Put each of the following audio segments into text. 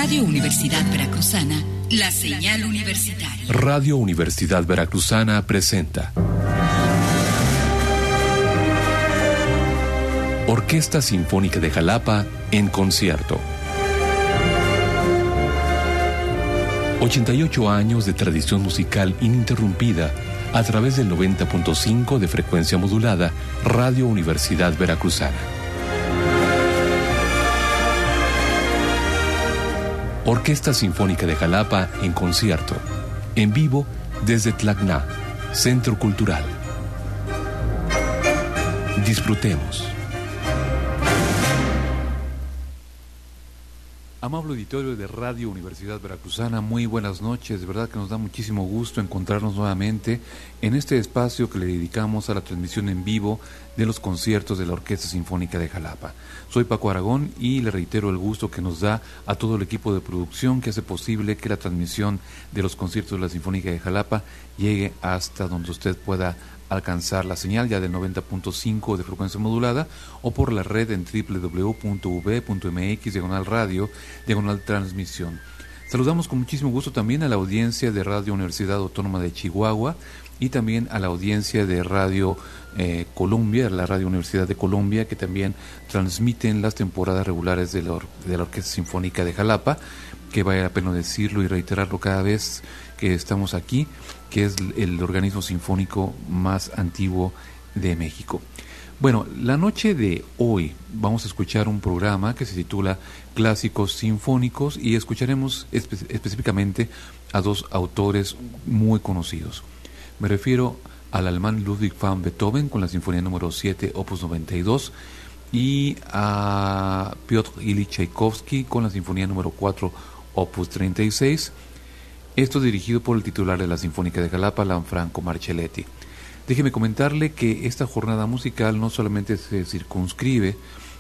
Radio Universidad Veracruzana, la señal universitaria. Radio Universidad Veracruzana presenta Orquesta Sinfónica de Jalapa en concierto. 88 años de tradición musical ininterrumpida a través del 90.5 de frecuencia modulada, Radio Universidad Veracruzana. Orquesta Sinfónica de Jalapa en concierto, en vivo desde Tlacna, Centro Cultural. Disfrutemos. Amable auditorio de Radio Universidad Veracruzana, muy buenas noches. De verdad que nos da muchísimo gusto encontrarnos nuevamente en este espacio que le dedicamos a la transmisión en vivo de los conciertos de la Orquesta Sinfónica de Jalapa. Soy Paco Aragón y le reitero el gusto que nos da a todo el equipo de producción que hace posible que la transmisión de los conciertos de la Sinfónica de Jalapa llegue hasta donde usted pueda alcanzar la señal ya del 90.5 de frecuencia modulada o por la red en www.v.mx/radio transmisión. Saludamos con muchísimo gusto también a la audiencia de Radio Universidad Autónoma de Chihuahua y también a la audiencia de Radio Colombia, la Radio Universidad de Colombia, que también transmiten las temporadas regulares de la Orquesta Sinfónica de Jalapa, que vale la pena decirlo y reiterarlo cada vez que estamos aquí, que es el organismo sinfónico más antiguo de México. Bueno, la noche de hoy vamos a escuchar un programa que se titula Clásicos Sinfónicos y escucharemos específicamente a dos autores muy conocidos. Me refiero al alemán Ludwig van Beethoven con la Sinfonía número 7, opus 92, y a Piotr Ilyich Tchaikovsky con la Sinfonía número 4, opus 36. Esto dirigido por el titular de la Sinfónica de Jalapa, Lanfranco Marcelletti. Déjeme comentarle que esta jornada musical no solamente se circunscribe,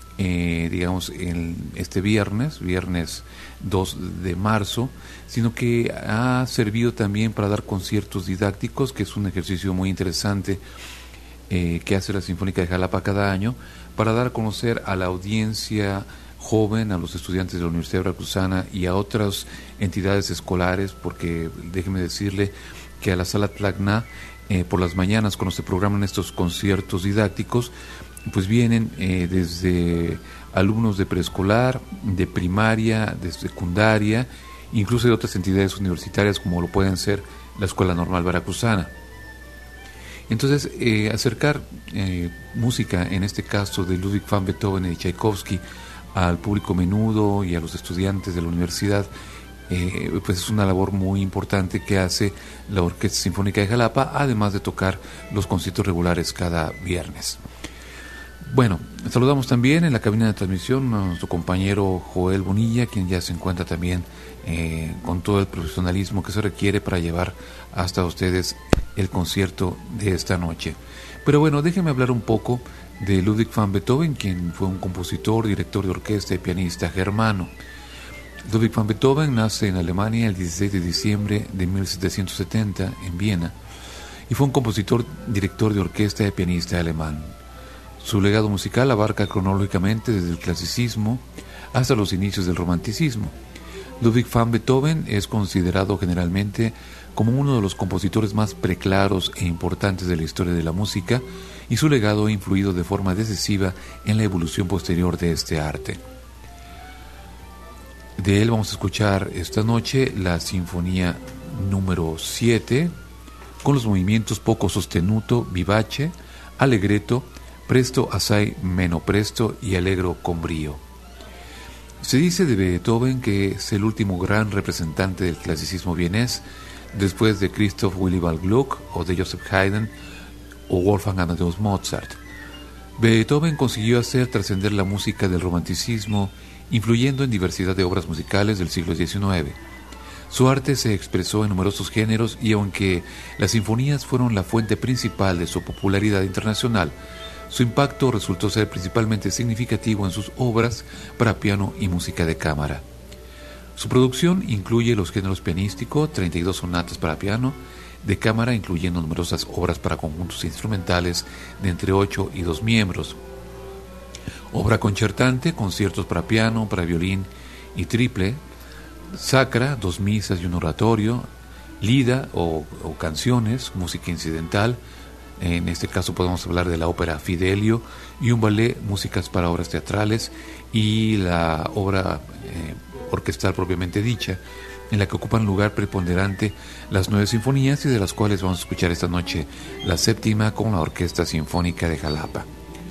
en este viernes 2 de marzo, sino que ha servido también para dar conciertos didácticos, que es un ejercicio muy interesante que hace la Sinfónica de Jalapa cada año, para dar a conocer a la audiencia joven, a los estudiantes de la Universidad Veracruzana y a otras entidades escolares, porque déjeme decirle que a la Sala Tlacna, por las mañanas, cuando se programan estos conciertos didácticos, pues vienen desde alumnos de preescolar, de primaria, de secundaria, incluso de otras entidades universitarias como lo pueden ser la Escuela Normal Veracruzana. Entonces, acercar música, en este caso de Ludwig van Beethoven y Tchaikovsky, al público menudo y a los estudiantes de la universidad, pues es una labor muy importante que hace la Orquesta Sinfónica de Jalapa, además de tocar los conciertos regulares cada viernes. Bueno, saludamos también en la cabina de transmisión a nuestro compañero Joel Bonilla, quien ya se encuentra también con todo el profesionalismo que se requiere para llevar hasta ustedes el concierto de esta noche. Pero bueno, déjenme hablar un poco de Ludwig van Beethoven, quien fue un compositor, director de orquesta y pianista germano. Ludwig van Beethoven nace en Alemania el 16 de diciembre de 1770 en Viena y fue un compositor, director de orquesta y pianista alemán. Su legado musical abarca cronológicamente desde el clasicismo hasta los inicios del romanticismo. Ludwig van Beethoven es considerado generalmente como uno de los compositores más preclaros e importantes de la historia de la música, y su legado ha influido de forma decisiva en la evolución posterior de este arte. De él vamos a escuchar esta noche la Sinfonía número 7, con los movimientos poco sostenuto, vivace, allegretto, presto assai meno presto y allegro con brío. Se dice de Beethoven que es el último gran representante del clasicismo vienés, después de Christoph Willibald Gluck o de Joseph Haydn o Wolfgang Amadeus Mozart. Beethoven consiguió hacer trascender la música del romanticismo, influyendo en diversidad de obras musicales del siglo XIX. Su arte se expresó en numerosos géneros y aunque las sinfonías fueron la fuente principal de su popularidad internacional, su impacto resultó ser principalmente significativo en sus obras para piano y música de cámara. Su producción incluye los géneros pianístico, 32 sonatas para piano, de cámara incluyendo numerosas obras para conjuntos instrumentales de entre 8 y 2 miembros, obra concertante, conciertos para piano, para violín y triple, sacra, 2 misas y un oratorio, lida o canciones, música incidental, en este caso podemos hablar de la ópera Fidelio, y un ballet, músicas para obras teatrales, y la obra orquestal propiamente dicha, en la que ocupan lugar preponderante las 9 sinfonías, y de las cuales vamos a escuchar esta noche la 7ª con la Orquesta Sinfónica de Jalapa.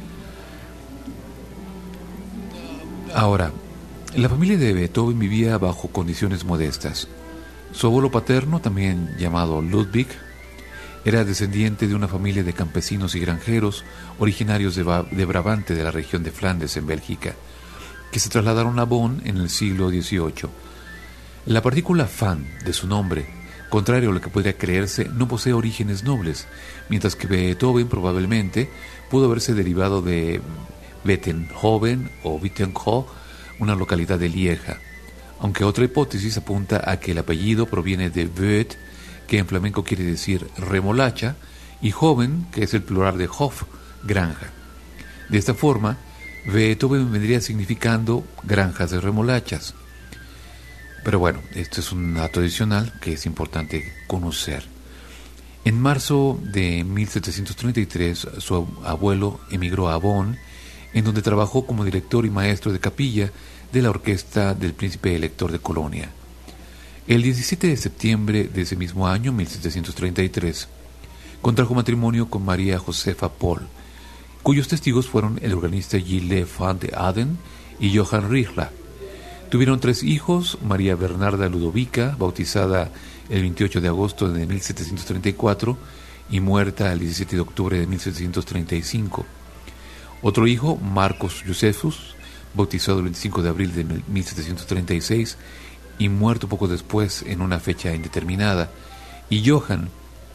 Ahora, la familia de Beethoven vivía bajo condiciones modestas. Su abuelo paterno, también llamado Ludwig, era descendiente de una familia de campesinos y granjeros originarios de Brabante, de la región de Flandes, en Bélgica, que se trasladaron a Bonn en el siglo XVIII. La partícula fan de su nombre, contrario a lo que podría creerse, no posee orígenes nobles, mientras que Beethoven probablemente pudo haberse derivado de Bettenhoven o Wittenho, una localidad de Lieja, aunque otra hipótesis apunta a que el apellido proviene de Wöth, que en flamenco quiere decir remolacha, y Hoven, que es el plural de Hof, granja. De esta forma, Beethoven vendría significando granjas de remolachas. Pero bueno, esto es un dato adicional que es importante conocer. En marzo de 1733, su abuelo emigró a Bonn, en donde trabajó como director y maestro de capilla de la orquesta del príncipe elector de Colonia. El 17 de septiembre de ese mismo año, 1733, contrajo matrimonio con María Josefa Pohl, cuyos testigos fueron el organista Gilles van de Aden y Johann Richter. Tuvieron 3 hijos: María Bernarda Ludovica, bautizada el 28 de agosto de 1734 y muerta el 17 de octubre de 1735. Otro hijo, Marcos Josephus, bautizado el 25 de abril de 1736 y muerto poco después en una fecha indeterminada, y Johann,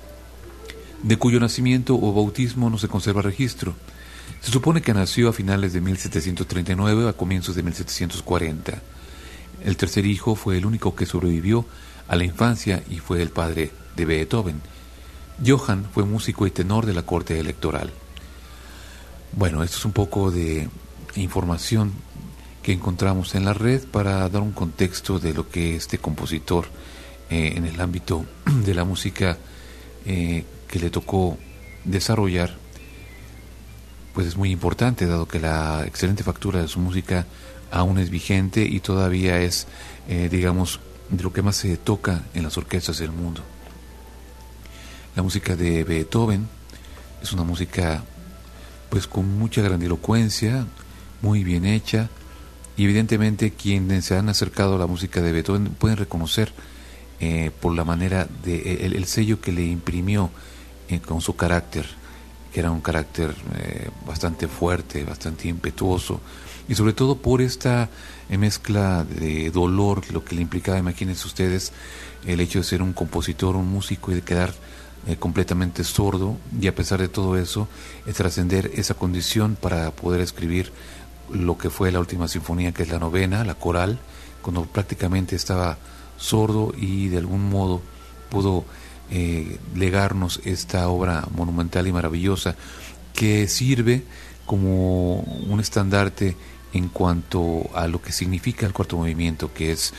de cuyo nacimiento o bautismo no se conserva registro. Se supone que nació a finales de 1739 a comienzos de 1740. El tercer hijo fue el único que sobrevivió a la infancia y fue el padre de Beethoven. Johann fue músico y tenor de la corte electoral. Bueno, esto es un poco de información que encontramos en la red para dar un contexto de lo que este compositor en el ámbito de la música que le tocó desarrollar, pues es muy importante, dado que la excelente factura de su música aún es vigente y todavía es, digamos, de lo que más se toca en las orquestas del mundo. La música de Beethoven es una música pues con mucha grandilocuencia, muy bien hecha, y evidentemente quienes se han acercado a la música de Beethoven pueden reconocer por la manera de el sello que le imprimió con su carácter, que era un carácter bastante fuerte, bastante impetuoso, y sobre todo por esta mezcla de dolor, lo que le implicaba, imagínense ustedes, el hecho de ser un compositor, un músico y de quedar completamente sordo, y a pesar de todo eso, trascender esa condición para poder escribir lo que fue la última sinfonía, que es la 9ª, la coral, cuando prácticamente estaba sordo, y de algún modo pudo legarnos esta obra monumental y maravillosa que sirve como un estandarte en cuanto a lo que significa el cuarto movimiento, que es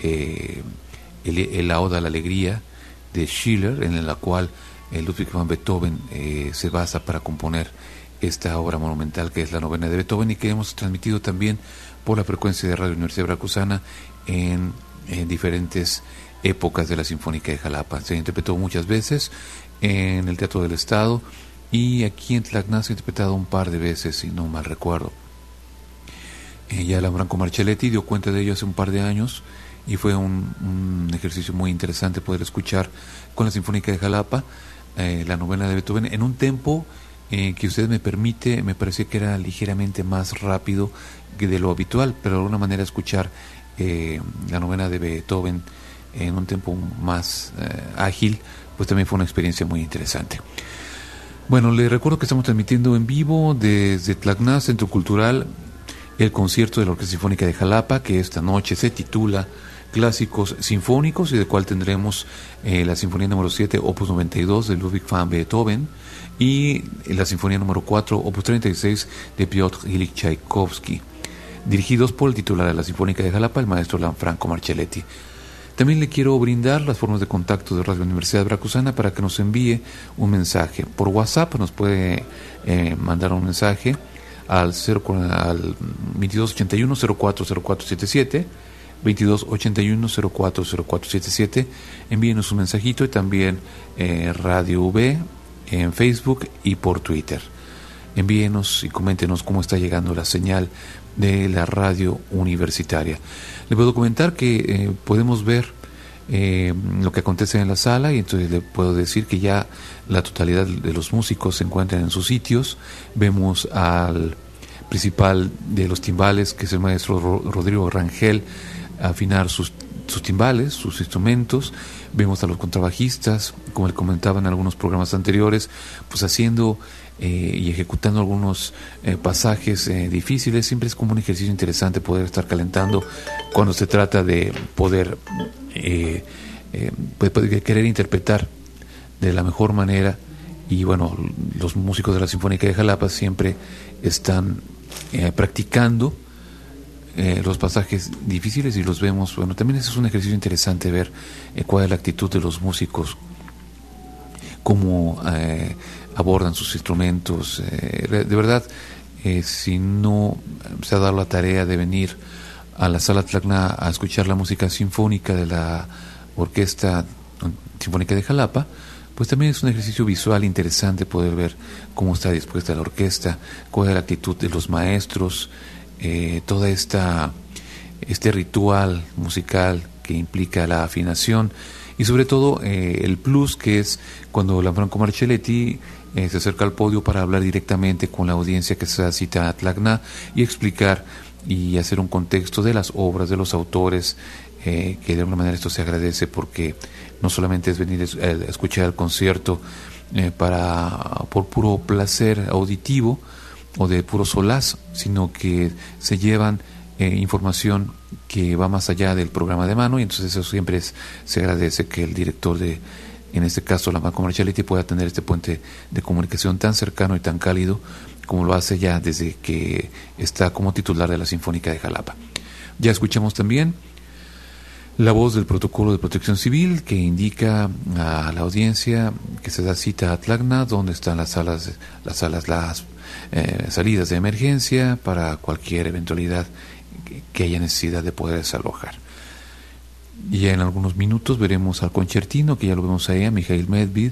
la Oda a la Alegría de Schiller, en la cual Ludwig van Beethoven se basa para componer esta obra monumental que es la 9ª de Beethoven, y que hemos transmitido también por la frecuencia de Radio Universidad Veracruzana en diferentes épocas de la Sinfónica de Jalapa. Se interpretó muchas veces en el Teatro del Estado, y aquí en Tlalna se ha interpretado un par de veces, si no mal recuerdo. Ya la Franco Marcelletti dio cuenta de ello hace un par de años, y fue un ejercicio muy interesante poder escuchar con la Sinfónica de Jalapa la 9ª de Beethoven en un tempo que usted me permite, me parecía que era ligeramente más rápido que de lo habitual, pero de alguna manera escuchar la 9ª de Beethoven en un tempo más ágil, pues también fue una experiencia muy interesante. Bueno, le recuerdo que estamos transmitiendo en vivo desde Tlalna, Centro Cultural, el concierto de la Orquesta Sinfónica de Jalapa, que esta noche se titula Clásicos Sinfónicos, y del cual tendremos la Sinfonía número 7, Opus 92 de Ludwig van Beethoven, y la Sinfonía número 4, Opus 36 de Piotr Ilyich Tchaikovsky, dirigidos por el titular de la Sinfónica de Jalapa, el maestro Lanfranco Marcelletti. También le quiero brindar las formas de contacto de Radio Universidad Veracruzana para que nos envíe un mensaje. Por WhatsApp nos puede mandar un mensaje al 2281-040477, 2281-040477. Envíenos un mensajito, y también Radio V en Facebook y por Twitter. Envíenos y coméntenos cómo está llegando la señal de la radio universitaria. Le puedo comentar que podemos ver lo que acontece en la sala, y entonces le puedo decir que ya la totalidad de los músicos se encuentran en sus sitios. Vemos al principal de los timbales, que es el maestro Rodrigo Rangel, afinar sus timbales, sus instrumentos. Vemos a los contrabajistas, como le comentaba en algunos programas anteriores, pues haciendo y ejecutando algunos pasajes difíciles. Siempre es como un ejercicio interesante poder estar calentando cuando se trata de poder querer interpretar de la mejor manera. Y bueno, los músicos de la Sinfónica de Jalapa siempre están practicando los pasajes difíciles, y los vemos. Bueno, también es un ejercicio interesante ver cuál es la actitud de los músicos, cómo abordan sus instrumentos. De verdad, si no se ha dado la tarea de venir a la Sala Tlacna a escuchar la música sinfónica de la Orquesta Sinfónica de Jalapa, pues también es un ejercicio visual interesante poder ver cómo está dispuesta la orquesta, cuál es la actitud de los maestros, toda este ritual musical que implica la afinación, y sobre todo el plus que es cuando Lanfranco Marcelletti se acerca al podio para hablar directamente con la audiencia que se cita a Tlacna y explicar y hacer un contexto de las obras, de los autores, que de alguna manera esto se agradece, porque no solamente es venir a escuchar el concierto por puro placer auditivo o de puro solaz, sino que se llevan información que va más allá del programa de mano, y entonces eso siempre se agradece que el director en este caso Lanfranco Marcelletti, pueda tener este puente de comunicación tan cercano y tan cálido como lo hace ya desde que está como titular de la Sinfónica de Jalapa. Ya escuchamos también la voz del protocolo de protección civil, que indica a la audiencia que se da cita a Tlacna, donde están las salidas de emergencia para cualquier eventualidad que haya necesidad de poder desalojar. Y ya en algunos minutos veremos al concertino, que ya lo vemos ahí, a Mikhail Medved,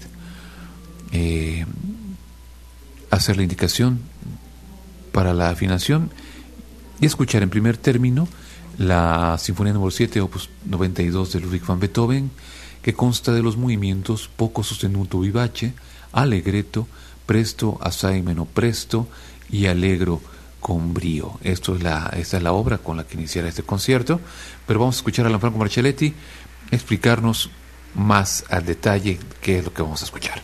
hacer la indicación para la afinación y escuchar en primer término la Sinfonía número 7, opus 92 de Ludwig van Beethoven, que consta de los movimientos poco sostenuto vivace, allegretto, presto, assai meno presto y allegro con brío. Esta es la obra con la que iniciará este concierto, pero vamos a escuchar a Lanfranco Marcelletti explicarnos más al detalle qué es lo que vamos a escuchar.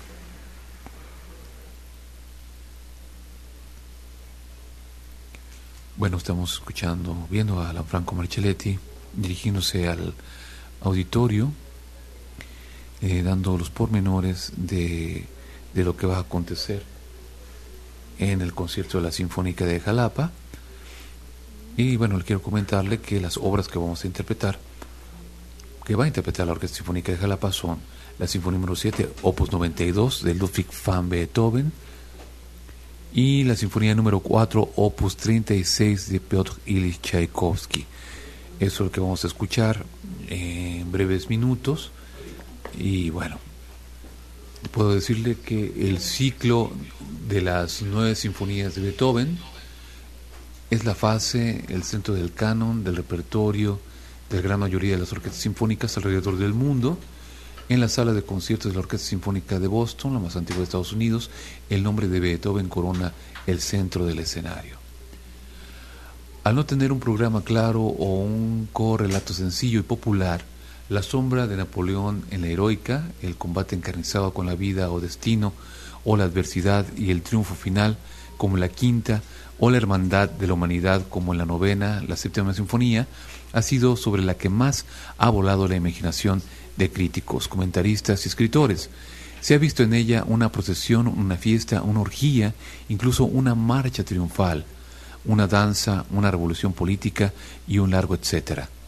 Bueno, estamos viendo a Lanfranco Marcelletti dirigiéndose al auditorio, dando los pormenores de lo que va a acontecer en el concierto de la Sinfónica de Jalapa. Y bueno, le quiero comentarle que las obras que vamos a interpretar, que va a interpretar la Orquesta Sinfónica de Jalapa, son la Sinfonía número 7, opus 92 de Ludwig van Beethoven, y la Sinfonía número 4, opus 36 de Piotr Ilyich Tchaikovsky. Eso es lo que vamos a escuchar en breves minutos. Y bueno, puedo decirle que el ciclo de las 9 sinfonías de Beethoven es la fase, el centro del canon, del repertorio de la gran mayoría de las orquestas sinfónicas alrededor del mundo. En la sala de conciertos de la Orquesta Sinfónica de Boston, la más antigua de Estados Unidos, el nombre de Beethoven corona el centro del escenario. Al no tener un programa claro o un correlato sencillo y popular, la sombra de Napoleón en la heroica, el combate encarnizado con la vida o destino, o la adversidad y el triunfo final, como en la quinta, o la hermandad de la humanidad, como en la novena, la séptima sinfonía, ha sido sobre la que más ha volado la imaginación de críticos, comentaristas y escritores. Se ha visto en ella una procesión, una fiesta, una orgía, incluso una marcha triunfal, una danza, una revolución política y un largo etcétera.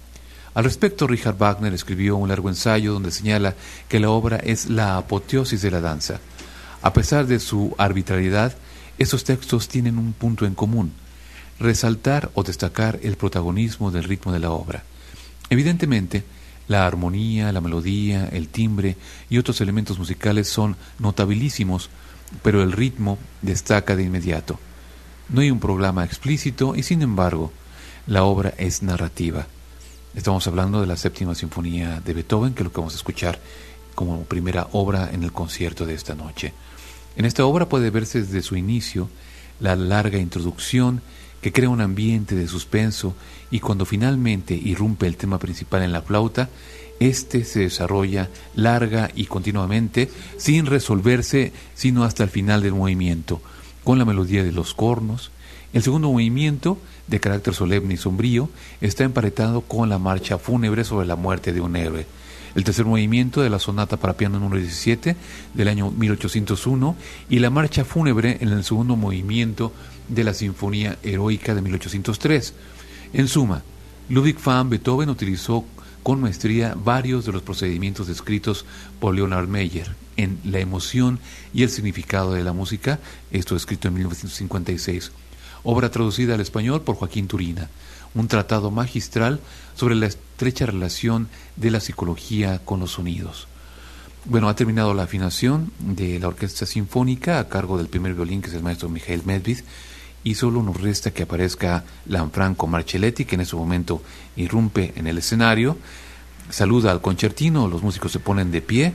Al respecto, Richard Wagner escribió un largo ensayo donde señala que la obra es la apoteosis de la danza. A pesar de su arbitrariedad, estos textos tienen un punto en común: resaltar o destacar el protagonismo del ritmo de la obra. Evidentemente, la armonía, la melodía, el timbre y otros elementos musicales son notabilísimos, pero el ritmo destaca de inmediato. No hay un programa explícito y, sin embargo, la obra es narrativa. Estamos hablando de la Séptima Sinfonía de Beethoven, que es lo que vamos a escuchar como primera obra en el concierto de esta noche. En esta obra puede verse desde su inicio la larga introducción que crea un ambiente de suspenso, y cuando finalmente irrumpe el tema principal en la flauta, este se desarrolla larga y continuamente, sin resolverse sino hasta el final del movimiento, con la melodía de los cornos. El segundo movimiento, de carácter solemne y sombrío, está emparetado con la marcha fúnebre sobre la muerte de un héroe. El tercer movimiento de la sonata para piano número 17 del año 1801 y la marcha fúnebre en el segundo movimiento de la Sinfonía Heroica de 1803. En suma, Ludwig van Beethoven utilizó con maestría varios de los procedimientos descritos por Leonard Meyer en La emoción y el significado de la música, esto escrito en 1956, obra traducida al español por Joaquín Turina, un tratado magistral sobre la estrecha relación de la psicología con los sonidos. Bueno, ha terminado la afinación de la Orquesta Sinfónica a cargo del primer violín, que es el maestro Michael Medved, y solo nos resta que aparezca Lanfranco Marcelletti, que en ese momento irrumpe en el escenario, saluda al concertino, los músicos se ponen de pie,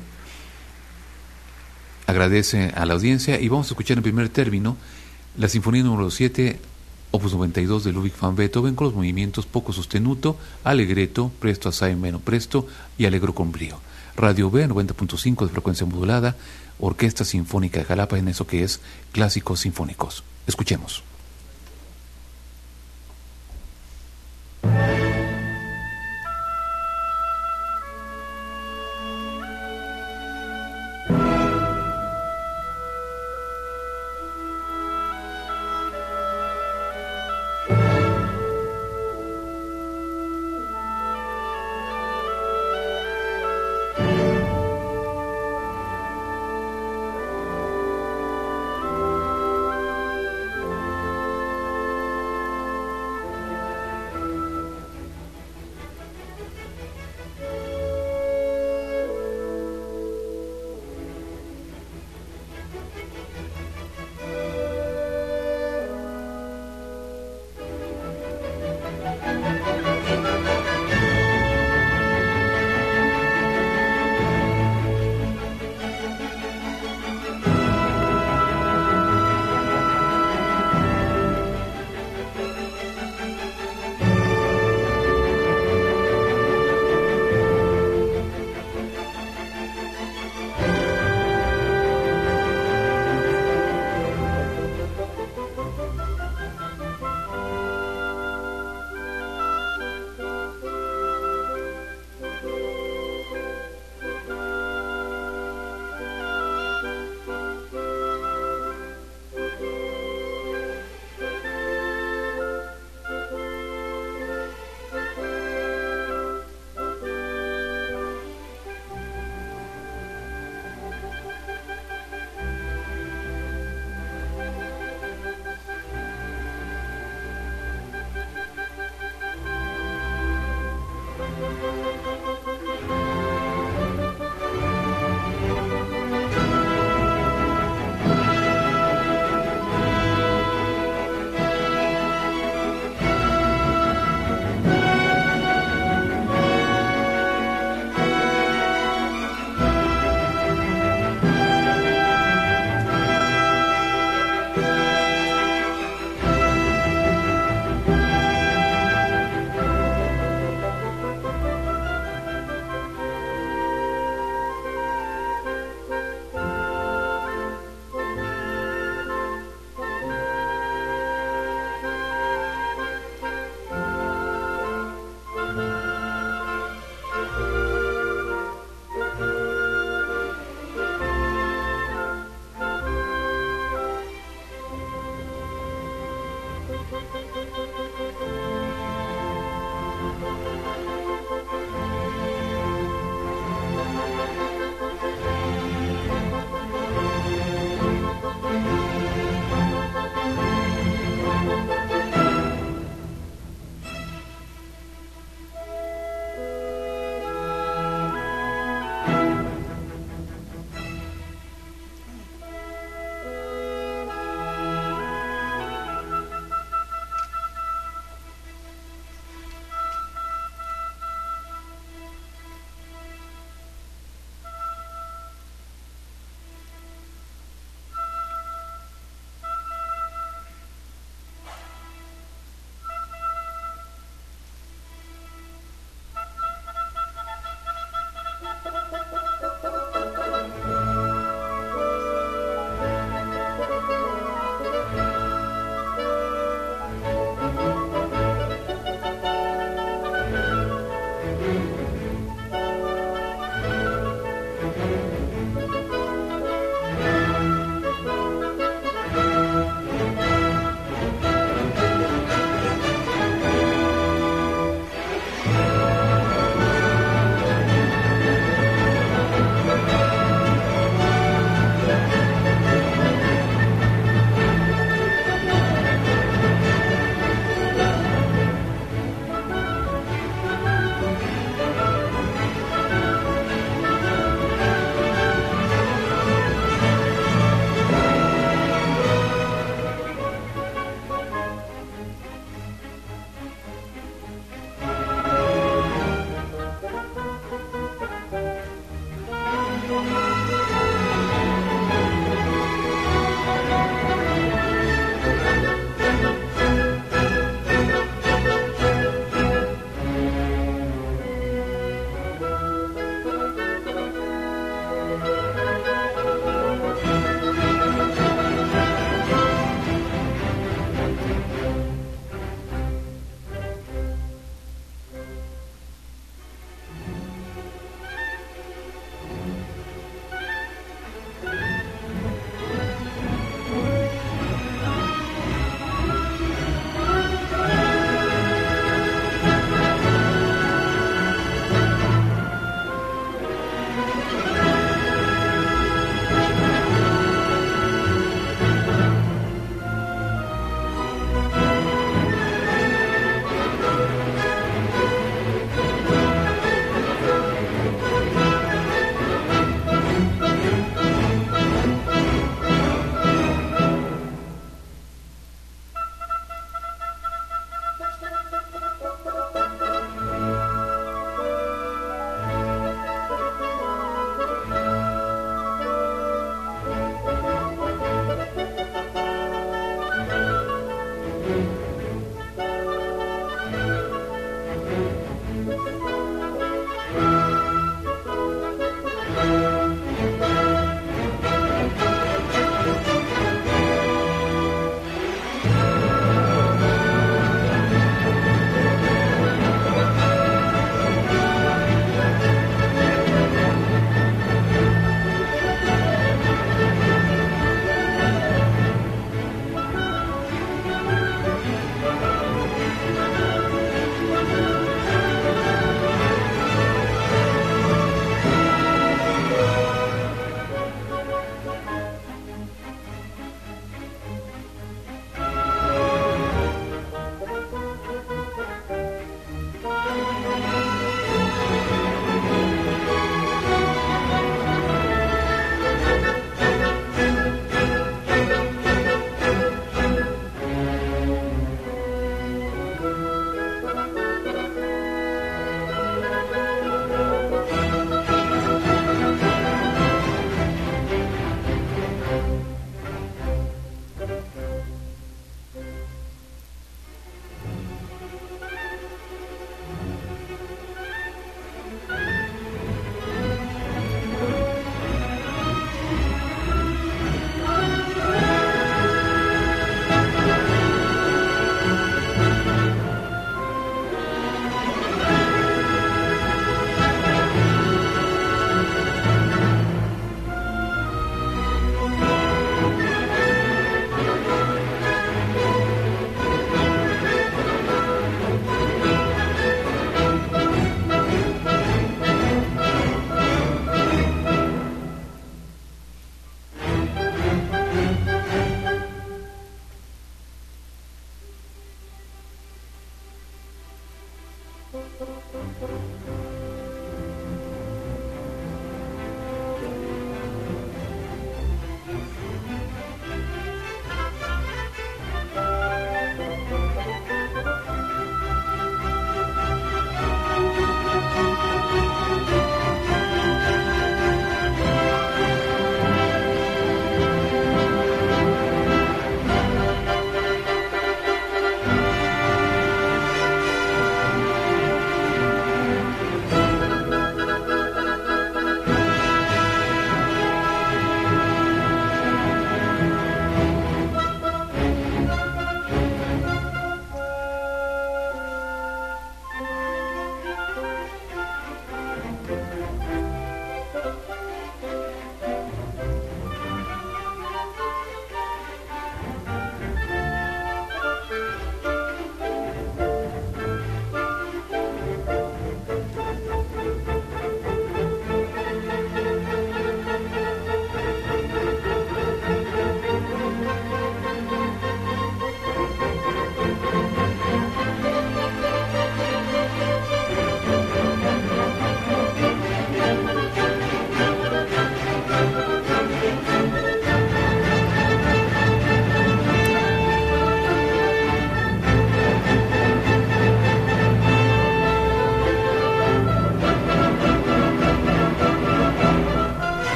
agradece a la audiencia y vamos a escuchar en primer término la Sinfonía número 7, Opus 92 de Ludwig van Beethoven, con los movimientos poco sostenuto, allegretto, presto assai meno presto y allegro con brío. Radio B 90.5 de frecuencia modulada, Orquesta Sinfónica de Jalapa, en eso que es clásicos sinfónicos. Escuchemos.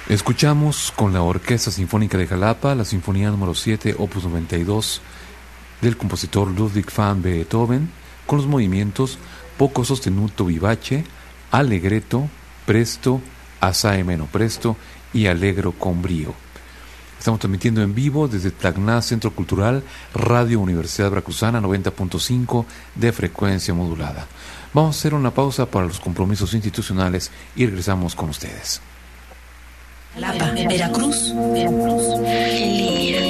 Escuchamos con la Orquesta Sinfónica de Jalapa la Sinfonía número 7, opus 92, del compositor Ludwig van Beethoven, con los movimientos poco sostenuto vivace, allegretto, presto, assai meno presto y allegro con brío. Estamos transmitiendo en vivo desde Tacna, Centro Cultural, Radio Universidad Veracruzana 90.5 de frecuencia modulada. Vamos a hacer una pausa para los compromisos institucionales y regresamos con ustedes. Jalapa, Veracruz, en línea.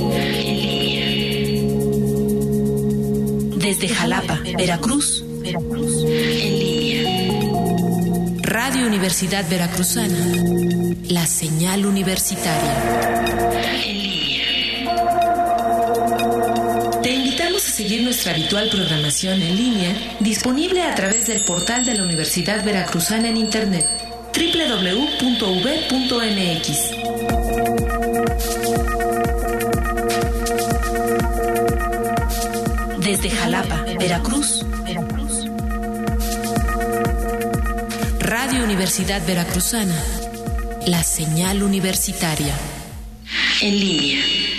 Desde Jalapa, Veracruz, en línea. Radio Universidad Veracruzana, la señal universitaria. En línea. Te invitamos a seguir nuestra habitual programación en línea, disponible a través del portal de la Universidad Veracruzana en Internet, www.uv.mx. Desde Jalapa, Veracruz, Radio Universidad Veracruzana, la señal universitaria. En línea.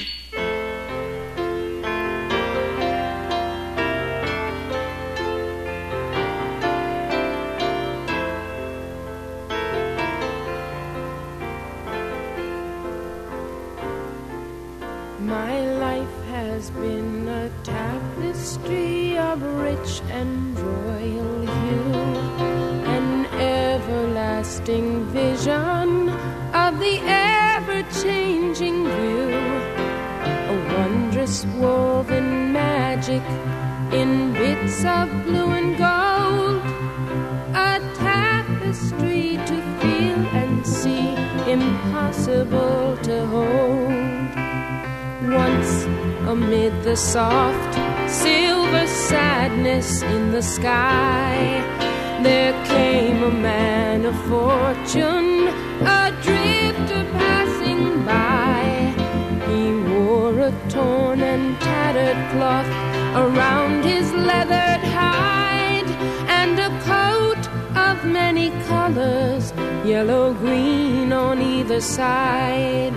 Soft silver sadness in the sky, there came a man of fortune, a drifter passing by. He wore a torn and tattered cloth around his leathered hide, and a coat of many colors, yellow, green on either side.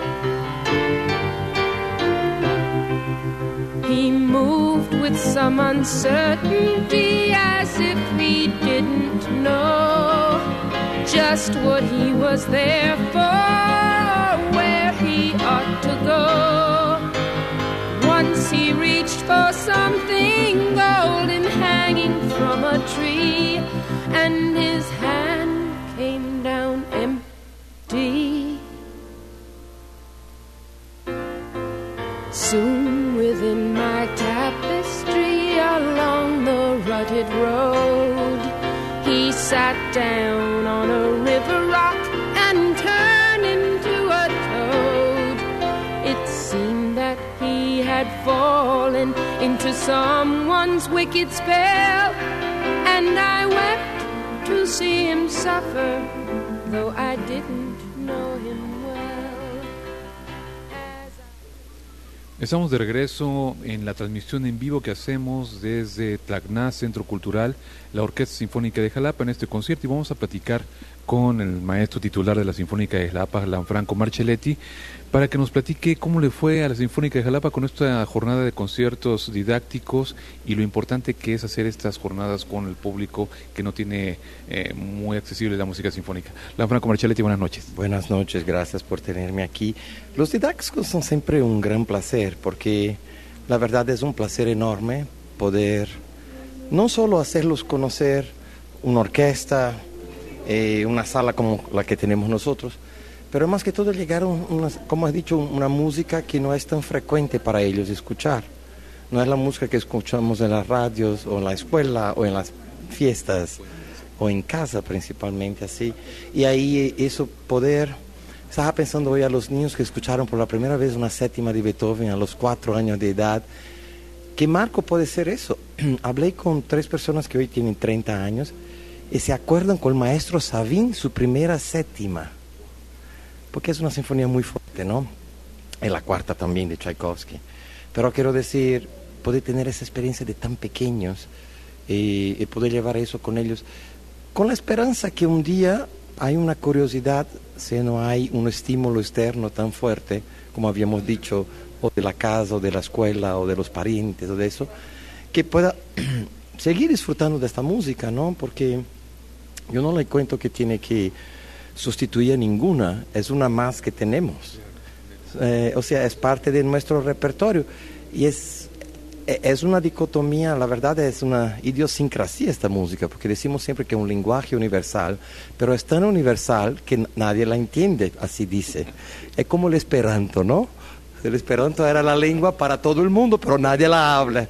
He moved with some uncertainty, as if he didn't know just what he was there for, or where he ought to go. Once he reached for something golden hanging from a tree, and his hand came down empty. Soon within my tapestry along the rutted road, he sat down on a river rock and turned into a toad. It seemed that he had fallen into someone's wicked spell, and I wept to see him suffer, though I didn't know him well. Estamos de regreso en la transmisión en vivo que hacemos desde Tacna, Centro Cultural, la Orquesta Sinfónica de Jalapa, en este concierto, y vamos a platicar con el maestro titular de la Sinfónica de Jalapa, Lanfranco Marcelletti, para que nos platique cómo le fue a la Sinfónica de Jalapa con esta jornada de conciertos didácticos y lo importante que es hacer estas jornadas con el público que no tiene muy accesible la música sinfónica. Lanfranco Marcelletti, buenas noches. Buenas noches, gracias por tenerme aquí. Los didácticos son siempre un gran placer, porque la verdad es un placer enorme poder no solo hacerlos conocer una orquesta, una sala como la que tenemos nosotros, pero más que todo llegar a como has dicho, una música que no es tan frecuente para ellos escuchar. No es la música que escuchamos en las radios o en la escuela o en las fiestas o en casa principalmente así. Y ahí eso poder... Estaba pensando hoy a los niños que escucharon por la primera vez una séptima de Beethoven a los 4 años de edad. ¿Qué marco puede ser eso? Hablé con 3 personas que hoy tienen 30 años y se acuerdan con el maestro Savin su primera séptima. Porque es una sinfonía muy fuerte, ¿no? Y la cuarta también de Tchaikovsky. Pero quiero decir, poder tener esa experiencia de tan pequeños y poder llevar eso con ellos, con la esperanza que un día, hay una curiosidad si no hay un estímulo externo tan fuerte, como habíamos dicho, o de la casa, o de la escuela, o de los parientes, o de eso, que pueda seguir disfrutando de esta música, ¿no? Porque yo no le cuento que tiene que sustituir a ninguna, es una más que tenemos. O sea, es parte de nuestro repertorio. Y es una dicotomía, la verdad es una idiosincrasia esta música, porque decimos siempre que es un lenguaje universal, pero es tan universal que nadie la entiende, así dice. Es como el Esperanto, ¿no? El Esperanto era la lengua para todo el mundo, pero nadie la habla.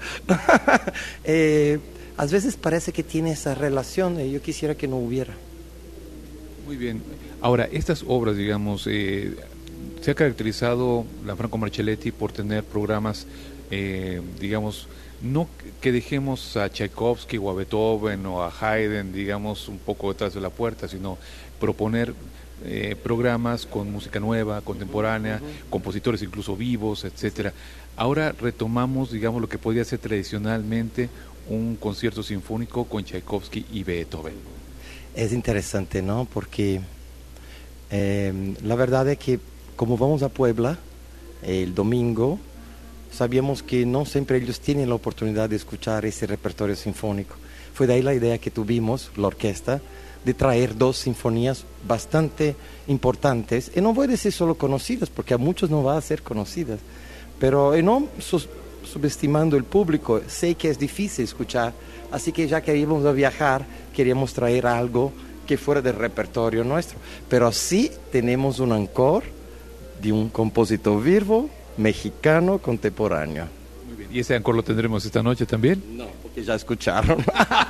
A veces parece que tiene esa relación y yo quisiera que no hubiera. Muy bien. Ahora, estas obras, digamos, se ha caracterizado Lanfranco Marcelletti por tener programas, digamos, no que dejemos a Tchaikovsky o a Beethoven o a Haydn, digamos, un poco detrás de la puerta, sino proponer programas con música nueva, contemporánea, compositores incluso vivos, etcétera. Ahora retomamos, digamos, lo que podía ser tradicionalmente un concierto sinfónico con Tchaikovsky y Beethoven. Es interesante, ¿no? Porque la verdad es que como vamos a Puebla el domingo, sabíamos que no siempre ellos tienen la oportunidad de escuchar ese repertorio sinfónico. Fue de ahí la idea que tuvimos, la orquesta, de traer 2 sinfonías bastante importantes, y no voy a decir solo conocidas, porque a muchos no va a ser conocidas, pero no subestimando el público, sé que es difícil escuchar, así que ya que íbamos a viajar, queríamos traer algo que fuera del repertorio nuestro, pero sí tenemos un encore de un compositor vivo, mexicano, contemporáneo. Muy bien. ¿Y ese encore lo tendremos esta noche también? No, porque ya escucharon.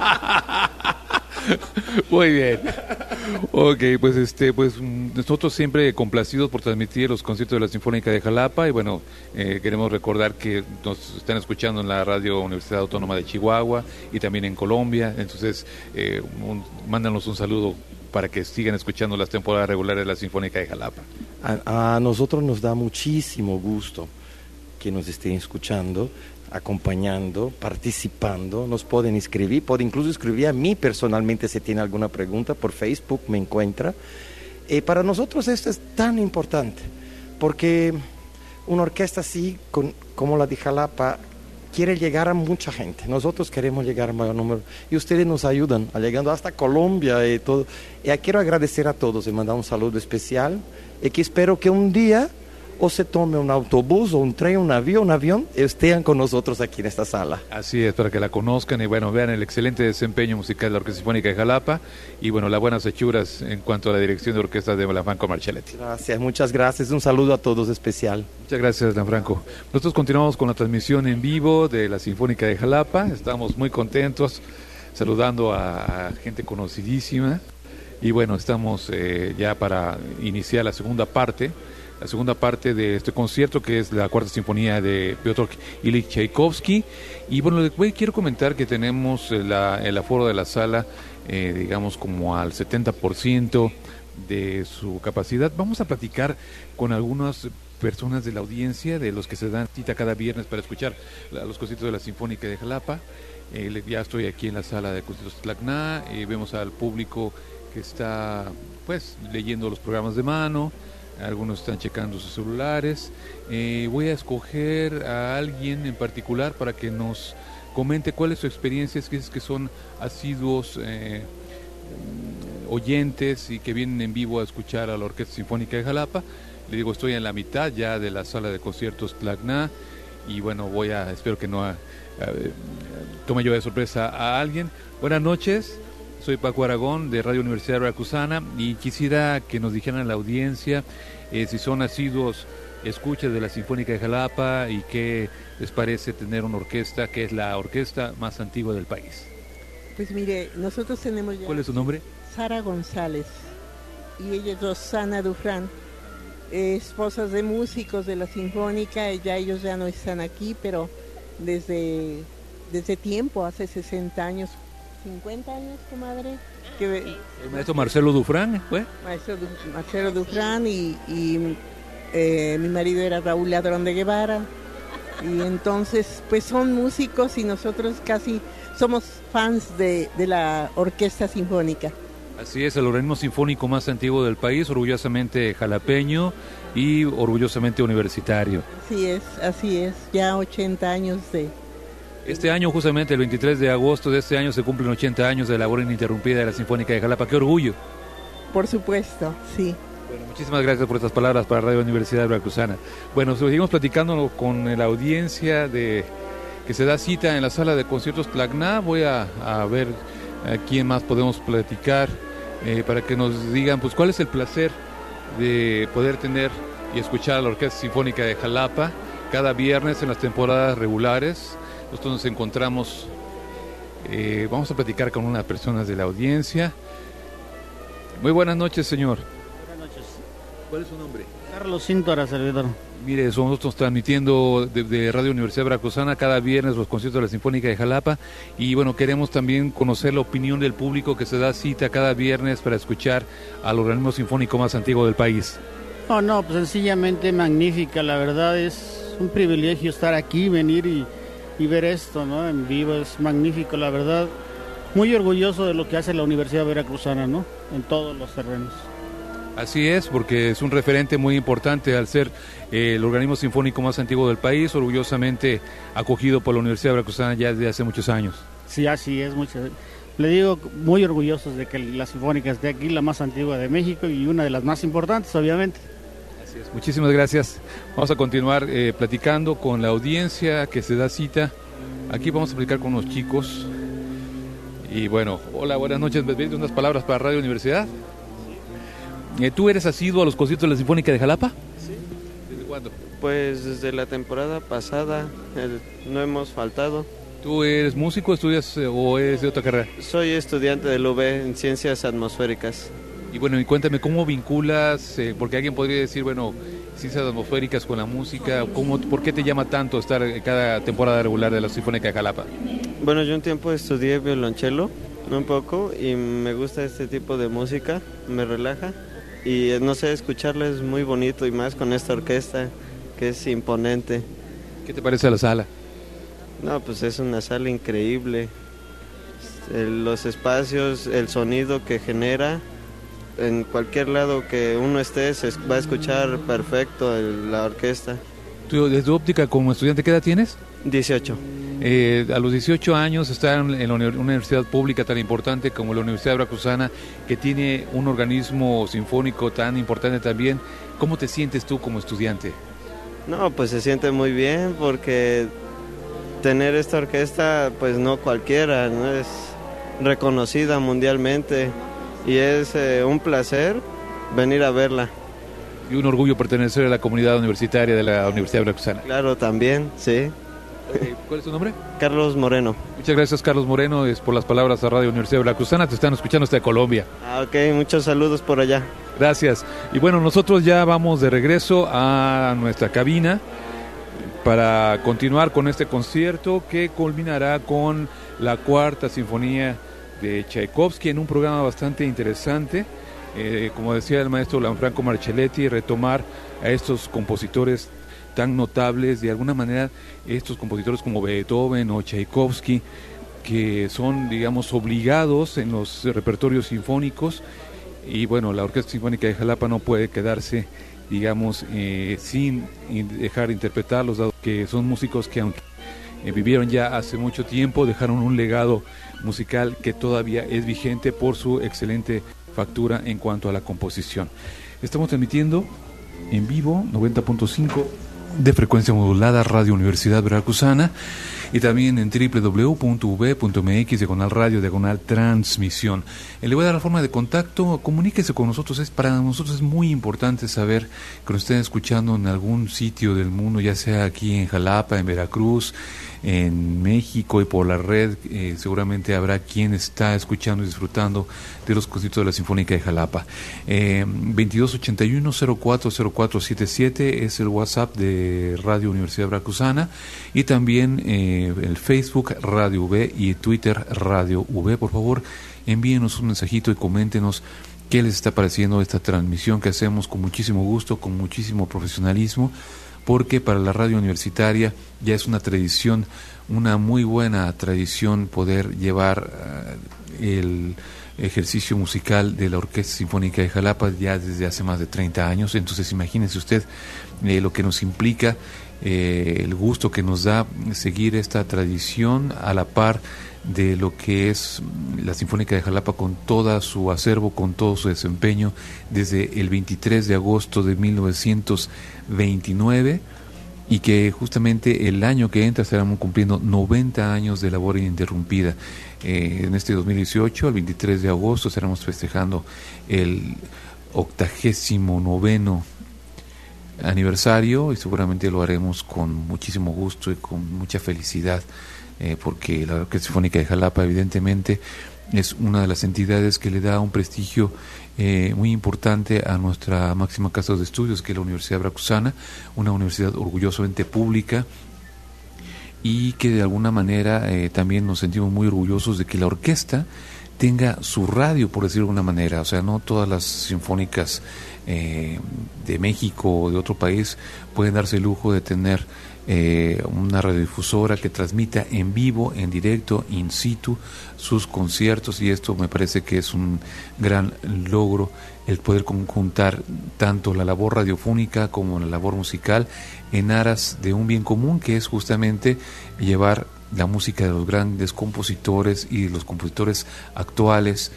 Muy bien. Ok, pues nosotros siempre complacidos por transmitir los conciertos de la Sinfónica de Jalapa y bueno, queremos recordar que nos están escuchando en la Radio Universidad Autónoma de Chihuahua y también en Colombia, entonces mándanos un saludo para que sigan escuchando las temporadas regulares de la Sinfónica de Jalapa. A nosotros nos da muchísimo gusto que nos estén escuchando, acompañando, participando, nos pueden escribir, pueden incluso escribir a mí personalmente si tiene alguna pregunta, por Facebook me encuentra. Para nosotros esto es tan importante, porque una orquesta así como la de Jalapa quiere llegar a mucha gente, nosotros queremos llegar a mayor número, y ustedes nos ayudan, llegando hasta Colombia y todo. Y quiero agradecer a todos y mandar un saludo especial, y que espero que un día o se tome un autobús o un tren, un avión, estén con nosotros aquí en esta sala. Así es, para que la conozcan y bueno, vean el excelente desempeño musical de la Orquesta Sinfónica de Jalapa y bueno, las buenas hechuras en cuanto a la dirección de orquesta de Lanfranco Marcelletti. Gracias, muchas gracias, un saludo a todos especial. Muchas gracias, Lanfranco. Nosotros continuamos con la transmisión en vivo de la Sinfónica de Jalapa, estamos muy contentos, saludando a gente conocidísima y bueno, estamos ya para iniciar la segunda parte de este concierto, que es la Cuarta Sinfonía de Piotr Ilich Tchaikovsky. Y bueno, quiero comentar que tenemos el aforo de la sala, digamos, como al 70% de su capacidad. Vamos a platicar con algunas personas de la audiencia, de los que se dan cita cada viernes para escuchar los conciertos de la Sinfónica de Jalapa. Ya estoy aquí en la sala de conciertos Tlacna, vemos al público que está, pues, leyendo los programas de mano. Algunos están checando sus celulares. Voy a escoger a alguien en particular para que nos comente cuál es su experiencia, que son asiduos oyentes y que vienen en vivo a escuchar a la Orquesta Sinfónica de Jalapa. Le digo, estoy en la mitad ya de la sala de conciertos Tlacna y bueno, espero que no tome yo de sorpresa a alguien. Buenas noches. Soy Paco Aragón de Radio Universidad Veracruzana y quisiera que nos dijeran a la audiencia si son asiduos escuchas de la Sinfónica de Jalapa y qué les parece tener una orquesta que es la orquesta más antigua del país. Pues mire, nosotros tenemos ya... ¿Cuál es su nombre? Sara González y ella es Rosana Dufrán, esposas de músicos de la Sinfónica. Ellos ya no están aquí, pero desde tiempo, hace 60 años, 50 años, comadre. El maestro Marcelo Dufrán, ¿fue? Marcelo Dufrán y mi marido era Raúl Ladrón de Guevara. Y entonces, pues son músicos y nosotros casi somos fans de la Orquesta Sinfónica. Así es, el organismo sinfónico más antiguo del país, orgullosamente jalapeño y orgullosamente universitario. Así es, ya 80 años de... Este año, justamente el 23 de agosto de este año, se cumplen 80 años de labor ininterrumpida de la Sinfónica de Jalapa. ¡Qué orgullo! Por supuesto, sí. Bueno, muchísimas gracias por estas palabras para Radio Universidad Veracruzana. Bueno, seguimos platicando con la audiencia que se da cita en la sala de conciertos Tlacna. Voy a ver a quién más podemos platicar para que nos digan pues cuál es el placer de poder tener y escuchar a la Orquesta Sinfónica de Jalapa cada viernes en las temporadas regulares. Nosotros nos encontramos, vamos a platicar con una persona de la audiencia. Muy buenas noches, señor. Buenas noches. ¿Cuál es su nombre? Carlos Cíntora, servidor. Mire, nosotros transmitiendo de Radio Universidad Veracruzana cada viernes los conciertos de la Sinfónica de Jalapa y bueno, queremos también conocer la opinión del público que se da cita cada viernes para escuchar al organismo sinfónico más antiguo del país. No, pues sencillamente magnífica, la verdad es un privilegio estar aquí, venir y ver esto, ¿no? En vivo, es magnífico, la verdad. Muy orgulloso de lo que hace la Universidad Veracruzana, ¿no? En todos los terrenos. Así es, porque es un referente muy importante al ser el organismo sinfónico más antiguo del país, orgullosamente acogido por la Universidad Veracruzana ya desde hace muchos años. Sí, así es, le digo, muy orgullosos de que la Sinfónica esté aquí, la más antigua de México y una de las más importantes, obviamente. Así es, muchísimas gracias. Vamos a continuar platicando con la audiencia que se da cita. Aquí vamos a platicar con unos chicos. Y bueno, hola, buenas noches. ¿Me pides unas palabras para Radio Universidad? ¿Tú eres asiduo a los conciertos de la Sinfónica de Jalapa? Sí. ¿Desde cuándo? Pues desde la temporada pasada, no hemos faltado. ¿Tú eres músico, estudias o eres de otra carrera? Soy estudiante del UB en Ciencias Atmosféricas. Y bueno, y cuéntame, ¿cómo vinculas? Porque alguien podría decir, bueno, ciencias atmosféricas con la música, ¿por qué te llama tanto estar cada temporada regular de la Sinfónica de Jalapa? Bueno, yo un tiempo estudié violonchelo, un poco, y me gusta este tipo de música, me relaja. Y no sé, escucharla es muy bonito y más con esta orquesta que es imponente. ¿Qué te parece la sala? No, pues es una sala increíble. Los espacios, el sonido que genera, en cualquier lado que uno esté se va a escuchar perfecto la orquesta. ¿Tú desde óptica como estudiante qué edad tienes? 18. A los 18 años estar en una universidad pública tan importante como la Universidad Veracruzana, que tiene un organismo sinfónico tan importante también. ¿Cómo te sientes tú como estudiante? No, pues se siente muy bien porque tener esta orquesta, pues no cualquiera, no es reconocida mundialmente y es un placer venir a verla. Y un orgullo pertenecer a la comunidad universitaria de la Universidad Veracruzana. Claro, también, sí. ¿Cuál es tu nombre? Carlos Moreno. Muchas gracias, Carlos Moreno, por las palabras a Radio Universidad Veracruzana. Te están escuchando desde Colombia. Ok, muchos saludos por allá. Gracias. Y bueno, nosotros ya vamos de regreso a nuestra cabina para continuar con este concierto que culminará con la Cuarta Sinfonía de Tchaikovsky en un programa bastante interesante. Como decía el maestro Lanfranco Marcelletti, retomar a estos compositores tan notables, de alguna manera estos compositores como Beethoven o Tchaikovsky, que son, digamos, obligados en los repertorios sinfónicos. Y bueno, la Orquesta Sinfónica de Jalapa no puede quedarse, digamos, sin dejar de interpretarlos, dado que son músicos que, aunque vivieron ya hace mucho tiempo, dejaron un legado musical que todavía es vigente por su excelente factura en cuanto a la composición. Estamos transmitiendo en vivo 90.5 de frecuencia modulada Radio Universidad Veracruzana y también en www.v.mx/radio/transmisión. Le voy a dar la forma de contacto, comuníquese con nosotros, para nosotros es muy importante saber que nos estén escuchando en algún sitio del mundo, ya sea aquí en Jalapa, en Veracruz, en México y por la red. Seguramente habrá quien está escuchando y disfrutando de los conciertos de la Sinfónica de Jalapa. 2281-040477 es el WhatsApp de Radio Universidad Veracruzana y también el Facebook Radio V y Twitter Radio V. Por favor, envíenos un mensajito y coméntenos qué les está pareciendo esta transmisión que hacemos con muchísimo gusto, con muchísimo profesionalismo, porque para la radio universitaria ya es una tradición, una muy buena tradición poder llevar ejercicio musical de la Orquesta Sinfónica de Jalapa ya desde hace más de 30 años. Entonces imagínense usted lo que nos implica, el gusto que nos da seguir esta tradición a la par de lo que es la Sinfónica de Jalapa, con todo su acervo, con todo su desempeño desde el 23 de agosto de 1929, y que justamente el año que entra estaremos cumpliendo 90 años de labor ininterrumpida. En este 2018, el 23 de agosto, estaremos festejando el 89º aniversario, y seguramente lo haremos con muchísimo gusto y con mucha felicidad, porque la Orquesta Sinfónica de Jalapa evidentemente es una de las entidades que le da un prestigio muy importante a nuestra máxima casa de estudios, que es la Universidad Veracruzana, una universidad orgullosamente pública, y que de alguna manera también nos sentimos muy orgullosos de que la orquesta tenga su radio, por decirlo de alguna manera. O sea, no todas las sinfónicas de México o de otro país pueden darse el lujo de tener una radiodifusora que transmita en vivo, en directo, in situ, sus conciertos, y esto me parece que es un gran logro, el poder conjuntar tanto la labor radiofónica como la labor musical en aras de un bien común, que es justamente llevar la música de los grandes compositores y de los compositores actuales,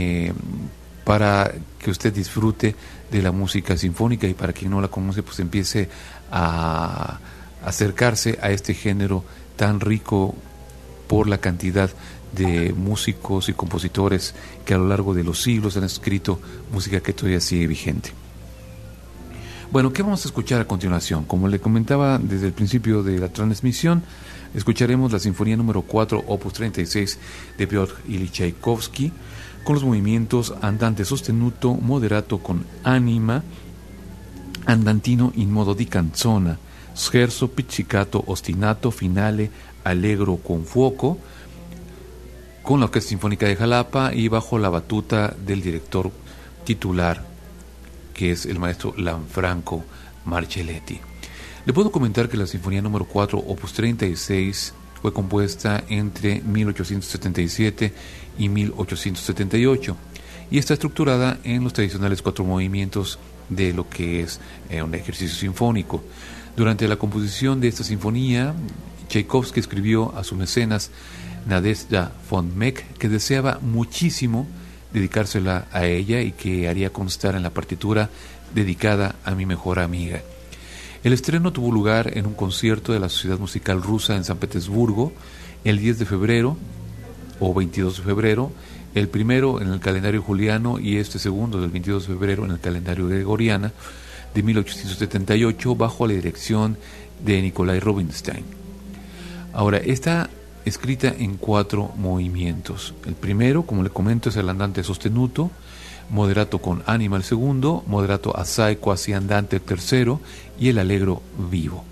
para que usted disfrute de la música sinfónica, y para quien no la conoce pues empiece a acercarse a este género tan rico por la cantidad de músicos y compositores que a lo largo de los siglos han escrito música que todavía sigue vigente. Bueno, ¿qué vamos a escuchar a continuación? Como le comentaba desde el principio de la transmisión, escucharemos la Sinfonía número 4, opus 36 de Piotr Ilyich Tchaikovsky, con los movimientos andante sostenuto, moderato con anima, andantino in modo di canzona, scherzo, pizzicato, ostinato, finale, allegro con fuoco, con la Orquesta Sinfónica de Jalapa y bajo la batuta del director titular, que es el maestro Lanfranco Marcelletti. Le puedo comentar que la Sinfonía número 4, opus 36, fue compuesta entre 1877 y 1878 y está estructurada en los tradicionales 4 movimientos de lo que es un ejercicio sinfónico. Durante la composición de esta sinfonía, Tchaikovsky escribió a su mecenas Nadezhda von Meck que deseaba muchísimo dedicársela a ella y que haría constar en la partitura dedicada a mi mejor amiga. El estreno tuvo lugar en un concierto de la Sociedad Musical Rusa en San Petersburgo el 10 de febrero o 22 de febrero, el primero en el calendario juliano y este segundo del 22 de febrero en el calendario gregoriano de 1878, bajo la dirección de Nikolai Rubinstein. Ahora, está escrita en 4 movimientos. El primero, como le comento, es el andante sostenuto, moderato con anima el segundo, moderato assai quasi andante el tercero y el allegro vivo.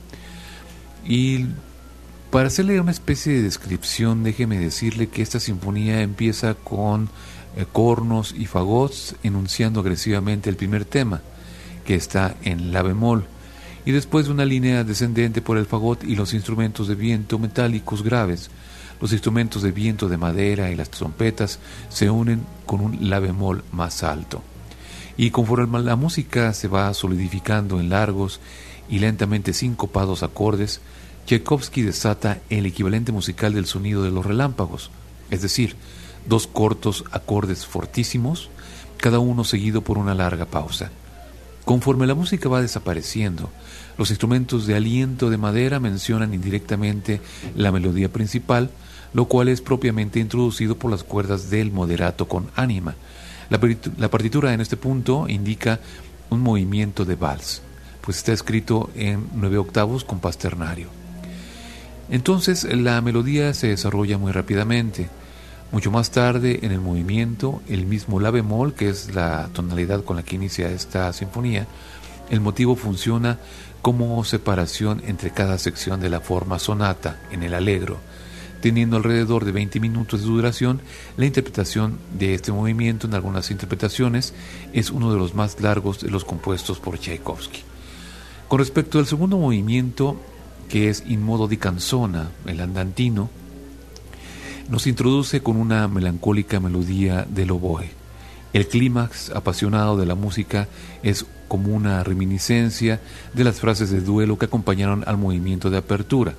Y para hacerle una especie de descripción, déjeme decirle que esta sinfonía empieza con cornos y fagots enunciando agresivamente el primer tema, que está en la bemol, y después una línea descendente por el fagot y los instrumentos de viento metálicos graves. Los instrumentos de viento de madera y las trompetas se unen con un la bemol más alto. Y conforme la música se va solidificando en largos y lentamente sincopados acordes, Tchaikovsky desata el equivalente musical del sonido de los relámpagos, es decir, 2 cortos acordes fortísimos, cada uno seguido por una larga pausa. Conforme la música va desapareciendo, los instrumentos de aliento de madera mencionan indirectamente la melodía principal, lo cual es propiamente introducido por las cuerdas del moderato con anima. La partitura en este punto indica un movimiento de vals, pues está escrito en 9 octavos compás ternario. Entonces la melodía se desarrolla muy rápidamente. Mucho más tarde en el movimiento, el mismo la bemol, que es la tonalidad con la que inicia esta sinfonía, el motivo funciona como separación entre cada sección de la forma sonata en el allegro. Teniendo alrededor de 20 minutos de duración, la interpretación de este movimiento en algunas interpretaciones es uno de los más largos de los compuestos por Tchaikovsky. Con respecto al segundo movimiento, que es in modo di canzona, el andantino, nos introduce con una melancólica melodía del oboe. El clímax apasionado de la música es como una reminiscencia de las frases de duelo que acompañaron al movimiento de apertura.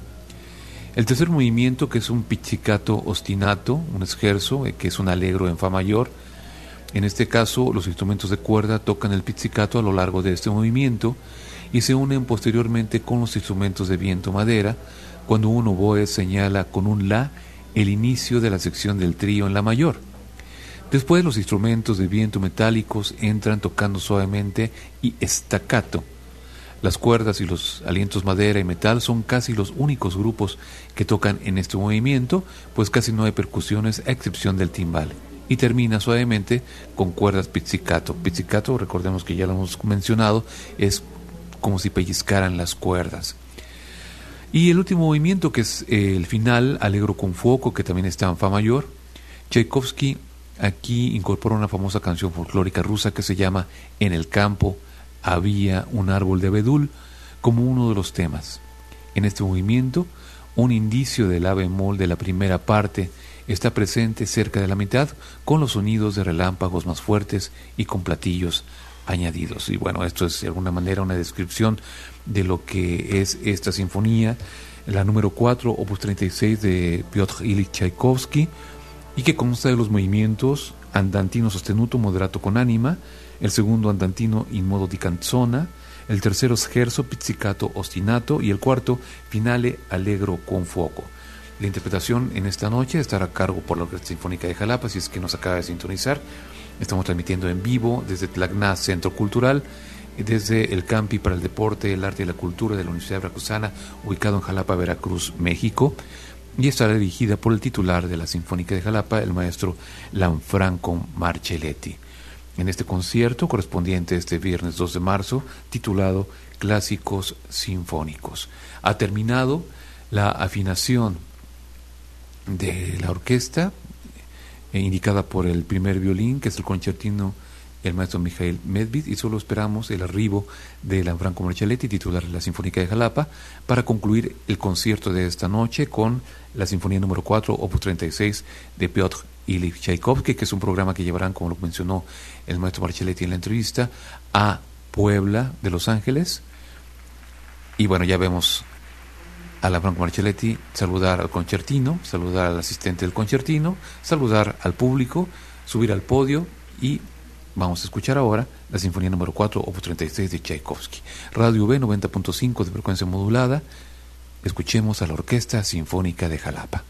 El tercer movimiento, que es un pizzicato ostinato, un scherzo, que es un allegro en fa mayor. En este caso, los instrumentos de cuerda tocan el pizzicato a lo largo de este movimiento y se unen posteriormente con los instrumentos de viento madera, cuando un oboe señala con un la el inicio de la sección del trío en la mayor. Después los instrumentos de viento metálicos entran tocando suavemente y staccato. Las cuerdas y los alientos madera y metal son casi los únicos grupos que tocan en este movimiento, pues casi no hay percusiones a excepción del timbal. Y termina suavemente con cuerdas pizzicato. Pizzicato, recordemos que ya lo hemos mencionado, es como si pellizcaran las cuerdas. Y el último movimiento, que es el final, allegro con fuoco, que también está en fa mayor. Tchaikovsky aquí incorpora una famosa canción folclórica rusa que se llama En el campo había un árbol de abedul como uno de los temas. En este movimiento, un indicio del la bemol de la primera parte está presente cerca de la mitad, con los sonidos de relámpagos más fuertes y con platillos añadidos. Y bueno, esto es de alguna manera una descripción de lo que es esta sinfonía, la número 4, opus 36 de Piotr Ilyich Tchaikovsky, y que consta de los movimientos andantino sostenuto moderato con anima, el segundo andantino in modo di canzona, el tercero scherzo pizzicato ostinato y el cuarto finale allegro con fuoco. La interpretación en esta noche estará a cargo por la Orquesta Sinfónica de Jalapa, si es que nos acaba de sintonizar. Estamos transmitiendo en vivo desde Tlacna Centro Cultural, desde el Campi para el Deporte, el Arte y la Cultura de la Universidad Veracruzana, ubicado en Jalapa, Veracruz, México, y estará dirigida por el titular de la Sinfónica de Jalapa, el maestro Lanfranco Marcelletti. En este concierto correspondiente este viernes 2 de marzo, titulado Clásicos Sinfónicos. Ha terminado la afinación de la orquesta, indicada por el primer violín, que es el concertino el maestro Mikhail Medved, y solo esperamos el arribo de Lanfranco Marcelletti, titular de la Sinfónica de Jalapa, para concluir el concierto de esta noche con la Sinfonía número 4, opus 36 de Piotr Ilyich Tchaikovsky, que es un programa que llevarán, como lo mencionó el maestro Marcelletti en la entrevista, a Puebla de Los Ángeles. Y bueno, ya vemos a Lanfranco Marcelletti saludar al concertino, saludar al asistente del concertino, saludar al público, subir al podio, y vamos a escuchar ahora la Sinfonía número 4, opus 36 de Tchaikovsky. Radio V 90.5 de frecuencia modulada. Escuchemos a la Orquesta Sinfónica de Jalapa.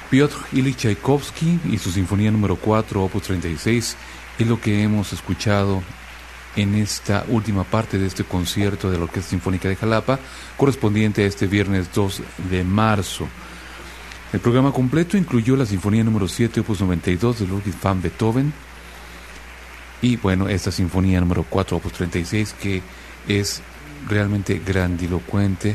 Piotr Ilyich Tchaikovsky y su Sinfonía número 4, opus 36, es lo que hemos escuchado en esta última parte de este concierto de la Orquesta Sinfónica de Jalapa, correspondiente a este viernes 2 de marzo. El programa completo incluyó la Sinfonía número 7, opus 92 de Ludwig van Beethoven, y bueno, esta Sinfonía número 4, opus 36, que es realmente grandilocuente,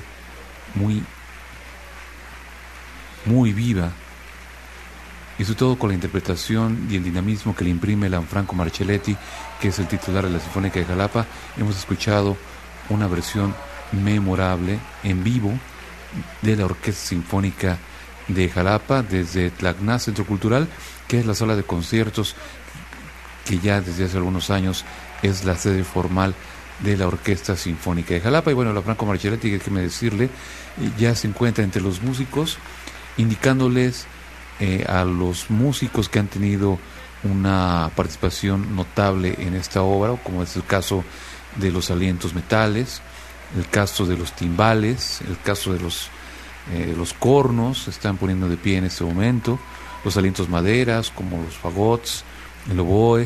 muy viva, y sobre todo con la interpretación y el dinamismo que le imprime Lanfranco Marcelletti, que es el titular de la Sinfónica de Jalapa. Hemos escuchado una versión memorable en vivo de la Orquesta Sinfónica de Jalapa desde Tlacná Centro Cultural, que es la sala de conciertos que ya desde hace algunos años es la sede formal de la Orquesta Sinfónica de Jalapa. Y bueno, Lanfranco Marcelletti, déjeme decirle, ya se encuentra entre los músicos, indicándoles a los músicos que han tenido una participación notable en esta obra, como es el caso de los alientos metales, el caso de los timbales, el caso de los cornos, se están poniendo de pie en este momento, los alientos maderas, como los fagots, el oboe,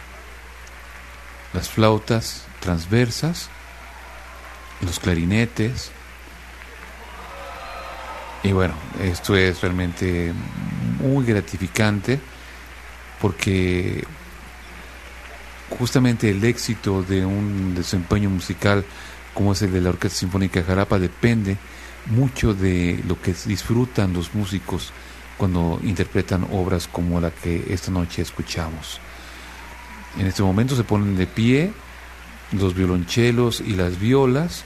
las flautas transversas, los clarinetes. Y bueno, esto es realmente muy gratificante, porque justamente el éxito de un desempeño musical como es el de la Orquesta Sinfónica de Jalapa depende mucho de lo que disfrutan los músicos cuando interpretan obras como la que esta noche escuchamos. En este momento se ponen de pie los violonchelos y las violas,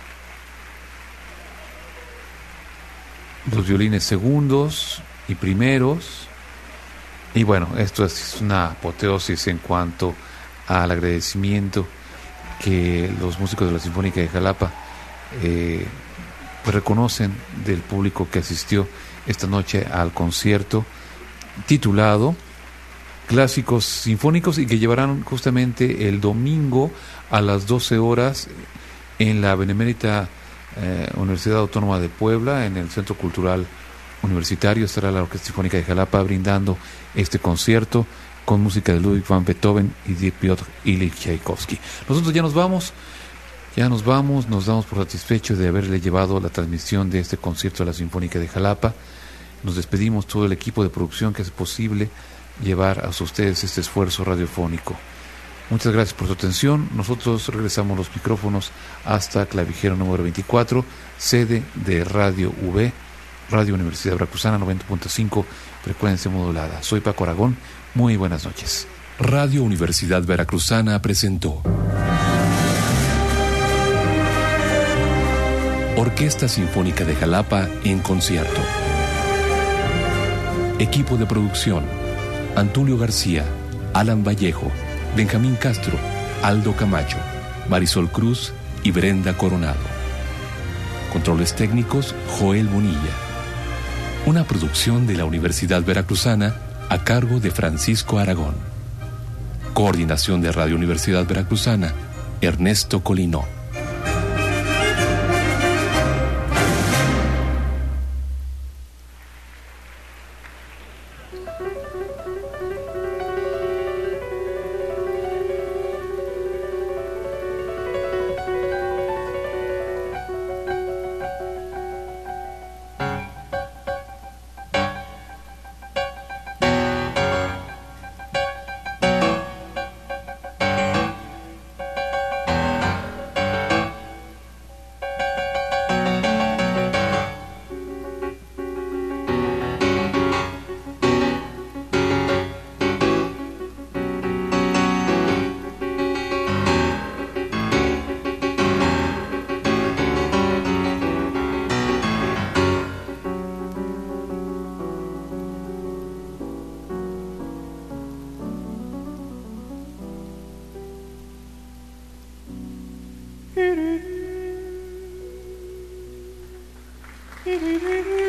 los violines segundos y primeros, y bueno, esto es una apoteosis en cuanto al agradecimiento que los músicos de la Sinfónica de Jalapa pues reconocen del público que asistió esta noche al concierto titulado Clásicos Sinfónicos, y que llevarán justamente el domingo a las 12 horas en la Benemérita Universidad Autónoma de Puebla, en el Centro Cultural Universitario. Estará la Orquesta Sinfónica de Jalapa brindando este concierto con música de Ludwig van Beethoven y de Piotr Ilyich Tchaikovsky. Nosotros ya nos damos por satisfechos de haberle llevado la transmisión de este concierto de la Sinfónica de Jalapa. Nos despedimos todo el equipo de producción que hace posible llevar a ustedes este esfuerzo radiofónico. Muchas gracias por su atención. Nosotros regresamos los micrófonos hasta Clavijero número 24, sede de Radio UV, Radio Universidad Veracruzana 90.5, frecuencia modulada. Soy Paco Aragón. Muy buenas noches. Radio Universidad Veracruzana presentó Orquesta Sinfónica de Jalapa en concierto. Equipo de producción: Antulio García, Alan Vallejo, Benjamín Castro, Aldo Camacho, Marisol Cruz y Brenda Coronado. Controles técnicos: Joel Bonilla. Una producción de la Universidad Veracruzana a cargo de Francisco Aragón. Coordinación de Radio Universidad Veracruzana, Ernesto Colinó. Do-do-do.